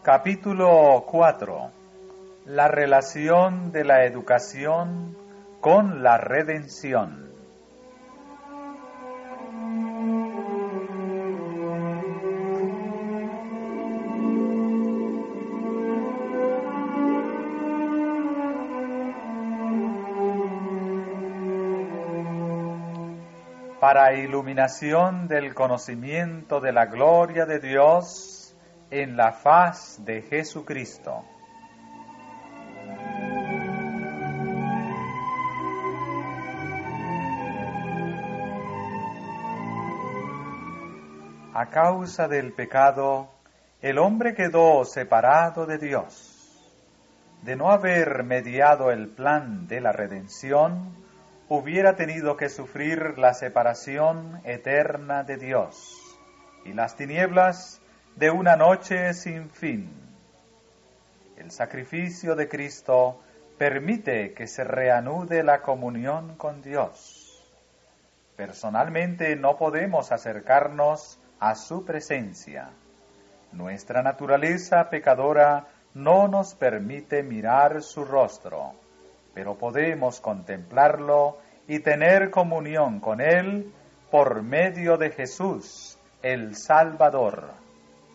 Capítulo 4. La relación de la educación con la redención. Para iluminación del conocimiento de la gloria de Dios en la faz de Jesucristo. A causa del pecado, el hombre quedó separado de Dios. De no haber mediado el plan de la redención, hubiera tenido que sufrir la separación eterna de Dios y las tinieblas de una noche sin fin. El sacrificio de Cristo permite que se reanude la comunión con Dios. Personalmente no podemos acercarnos a su presencia. Nuestra naturaleza pecadora no nos permite mirar su rostro, pero podemos contemplarlo y tener comunión con Él por medio de Jesús, el Salvador.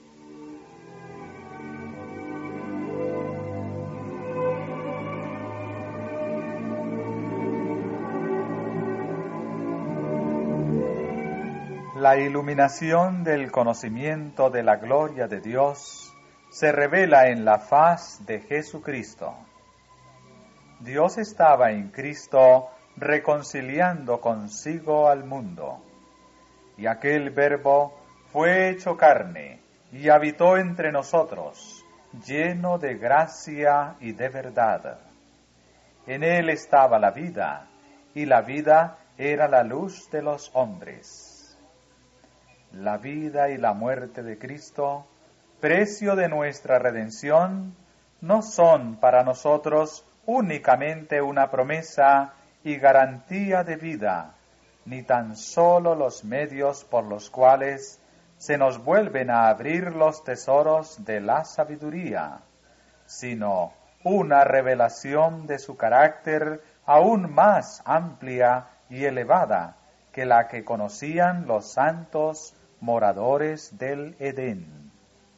La iluminación del conocimiento de la gloria de Dios se revela en la faz de Jesucristo. Dios estaba en Cristo reconciliando consigo al mundo, y aquel Verbo fue hecho carne y habitó entre nosotros, lleno de gracia y de verdad. En él estaba la vida, y la vida era la luz de los hombres. La vida y la muerte de Cristo, precio de nuestra redención, no son para nosotros únicamente una promesa y garantía de vida, ni tan solo los medios por los cuales se nos vuelven a abrir los tesoros de la sabiduría, sino una revelación de su carácter aún más amplia y elevada que la que conocían los santos moradores del Edén.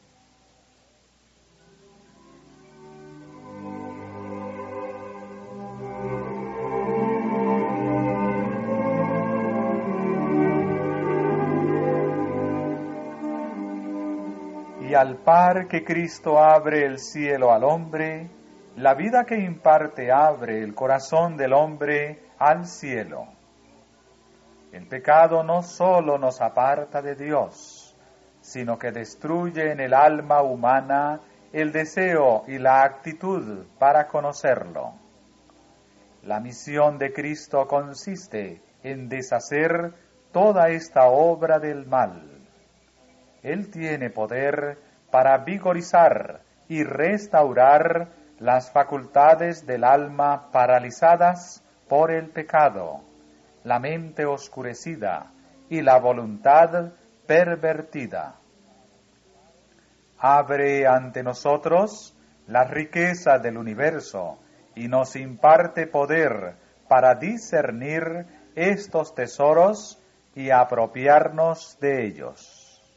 Y al par que Cristo abre el cielo al hombre, la vida que imparte abre el corazón del hombre al cielo. El pecado no solo nos aparta de Dios, sino que destruye en el alma humana el deseo y la actitud para conocerlo. La misión de Cristo consiste en deshacer toda esta obra del mal. Él tiene poder para vigorizar y restaurar las facultades del alma paralizadas por el pecado, la mente oscurecida y la voluntad pervertida. Abre ante nosotros la riqueza del universo y nos imparte poder para discernir estos tesoros y apropiarnos de ellos.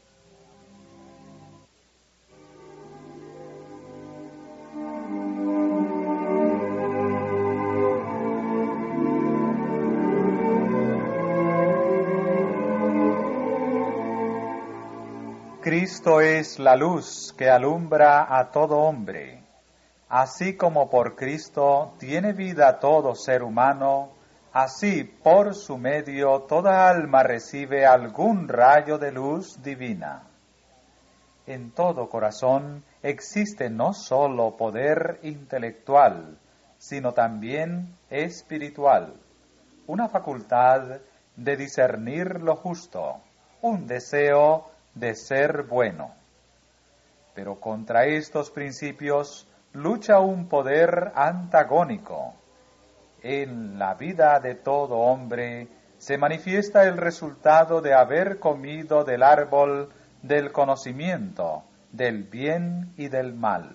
Cristo es la luz que alumbra a todo hombre. Así como por Cristo tiene vida todo ser humano, así por su medio toda alma recibe algún rayo de luz divina. En todo corazón existe no solo poder intelectual, sino también espiritual, una facultad de discernir lo justo, un deseo de ser bueno. Pero contra estos principios lucha un poder antagónico. En la vida de todo hombre se manifiesta el resultado de haber comido del árbol del conocimiento, del bien y del mal.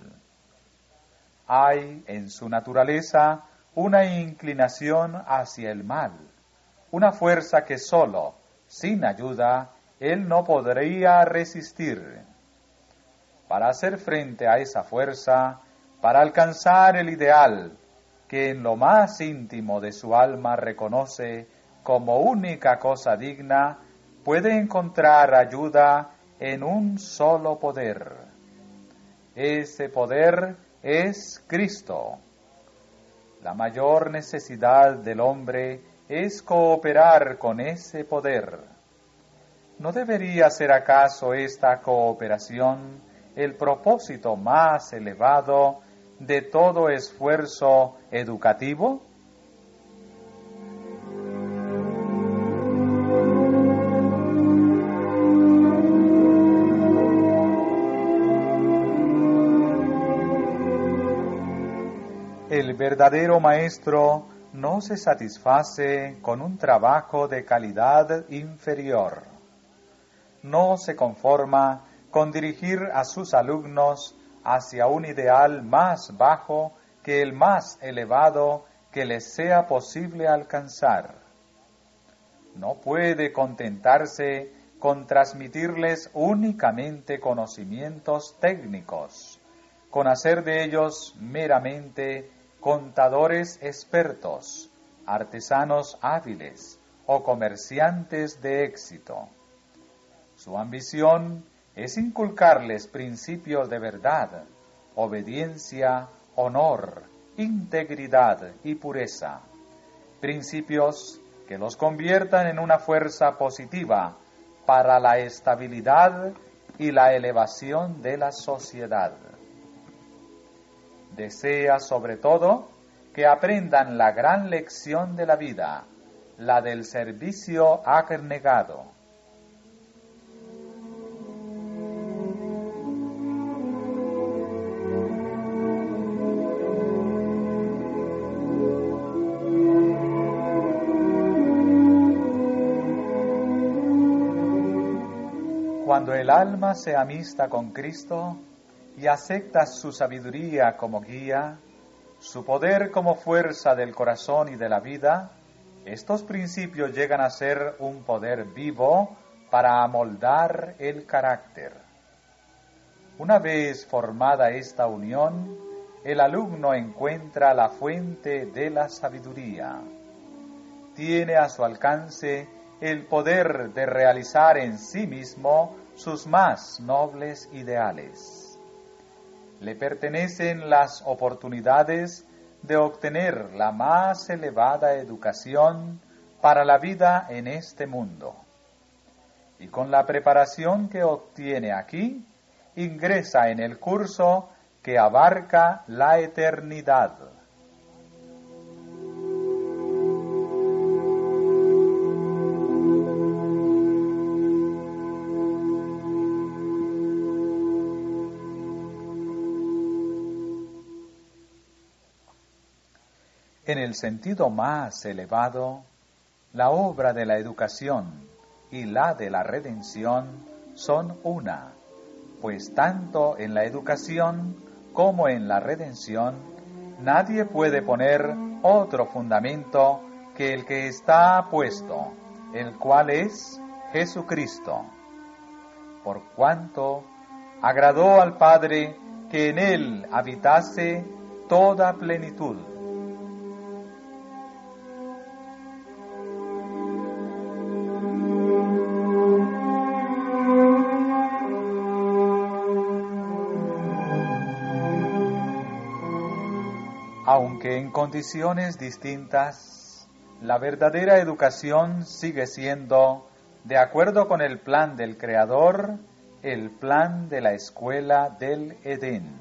Hay en su naturaleza una inclinación hacia el mal, una fuerza que solo, sin ayuda, él no podría resistir. Para hacer frente a esa fuerza, para alcanzar el ideal que en lo más íntimo de su alma reconoce como única cosa digna, puede encontrar ayuda en un solo poder. Ese poder es Cristo. La mayor necesidad del hombre es cooperar con ese poder. ¿No debería ser acaso esta cooperación el propósito más elevado de todo esfuerzo educativo? El verdadero maestro no se satisface con un trabajo de calidad inferior. No se conforma con dirigir a sus alumnos hacia un ideal más bajo que el más elevado que les sea posible alcanzar. No puede contentarse con transmitirles únicamente conocimientos técnicos, con hacer de ellos meramente contadores expertos, artesanos hábiles o comerciantes de éxito. Su ambición es inculcarles principios de verdad, obediencia, honor, integridad y pureza, principios que los conviertan en una fuerza positiva para la estabilidad y la elevación de la sociedad. Desea sobre todo que aprendan la gran lección de la vida, la del servicio abnegado. Cuando el alma se amista con Cristo y acepta su sabiduría como guía, su poder como fuerza del corazón y de la vida, estos principios llegan a ser un poder vivo para amoldar el carácter. Una vez formada esta unión, el alumno encuentra la fuente de la sabiduría. Tiene a su alcance el poder de realizar en sí mismo sus más nobles ideales. Le pertenecen las oportunidades de obtener la más elevada educación para la vida en este mundo. Y con la preparación que obtiene aquí, ingresa en el curso que abarca la eternidad. En el sentido más elevado, la obra de la educación y la de la redención son una, pues tanto en la educación como en la redención nadie puede poner otro fundamento que el que está puesto, el cual es Jesucristo. Por cuanto agradó al Padre que en él habitase toda plenitud. Aunque en condiciones distintas, la verdadera educación sigue siendo, de acuerdo con el plan del Creador, el plan de la escuela del Edén.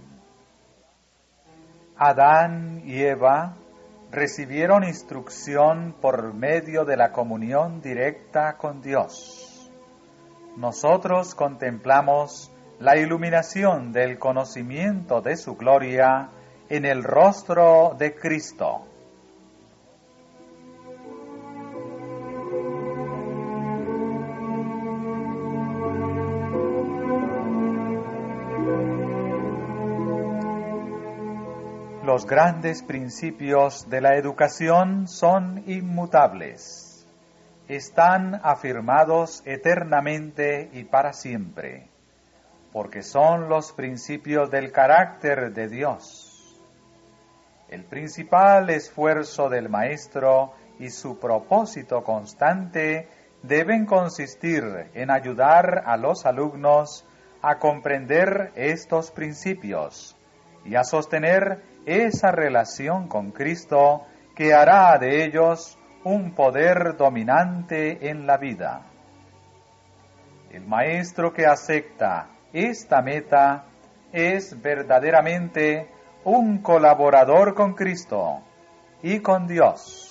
Adán y Eva recibieron instrucción por medio de la comunión directa con Dios. Nosotros contemplamos la iluminación del conocimiento de su gloria en el rostro de Cristo. Los grandes principios de la educación son inmutables. Están afirmados eternamente y para siempre, porque son los principios del carácter de Dios. El principal esfuerzo del maestro y su propósito constante deben consistir en ayudar a los alumnos a comprender estos principios y a sostener esa relación con Cristo que hará de ellos un poder dominante en la vida. El maestro que acepta esta meta es verdaderamente un colaborador con Cristo y con Dios.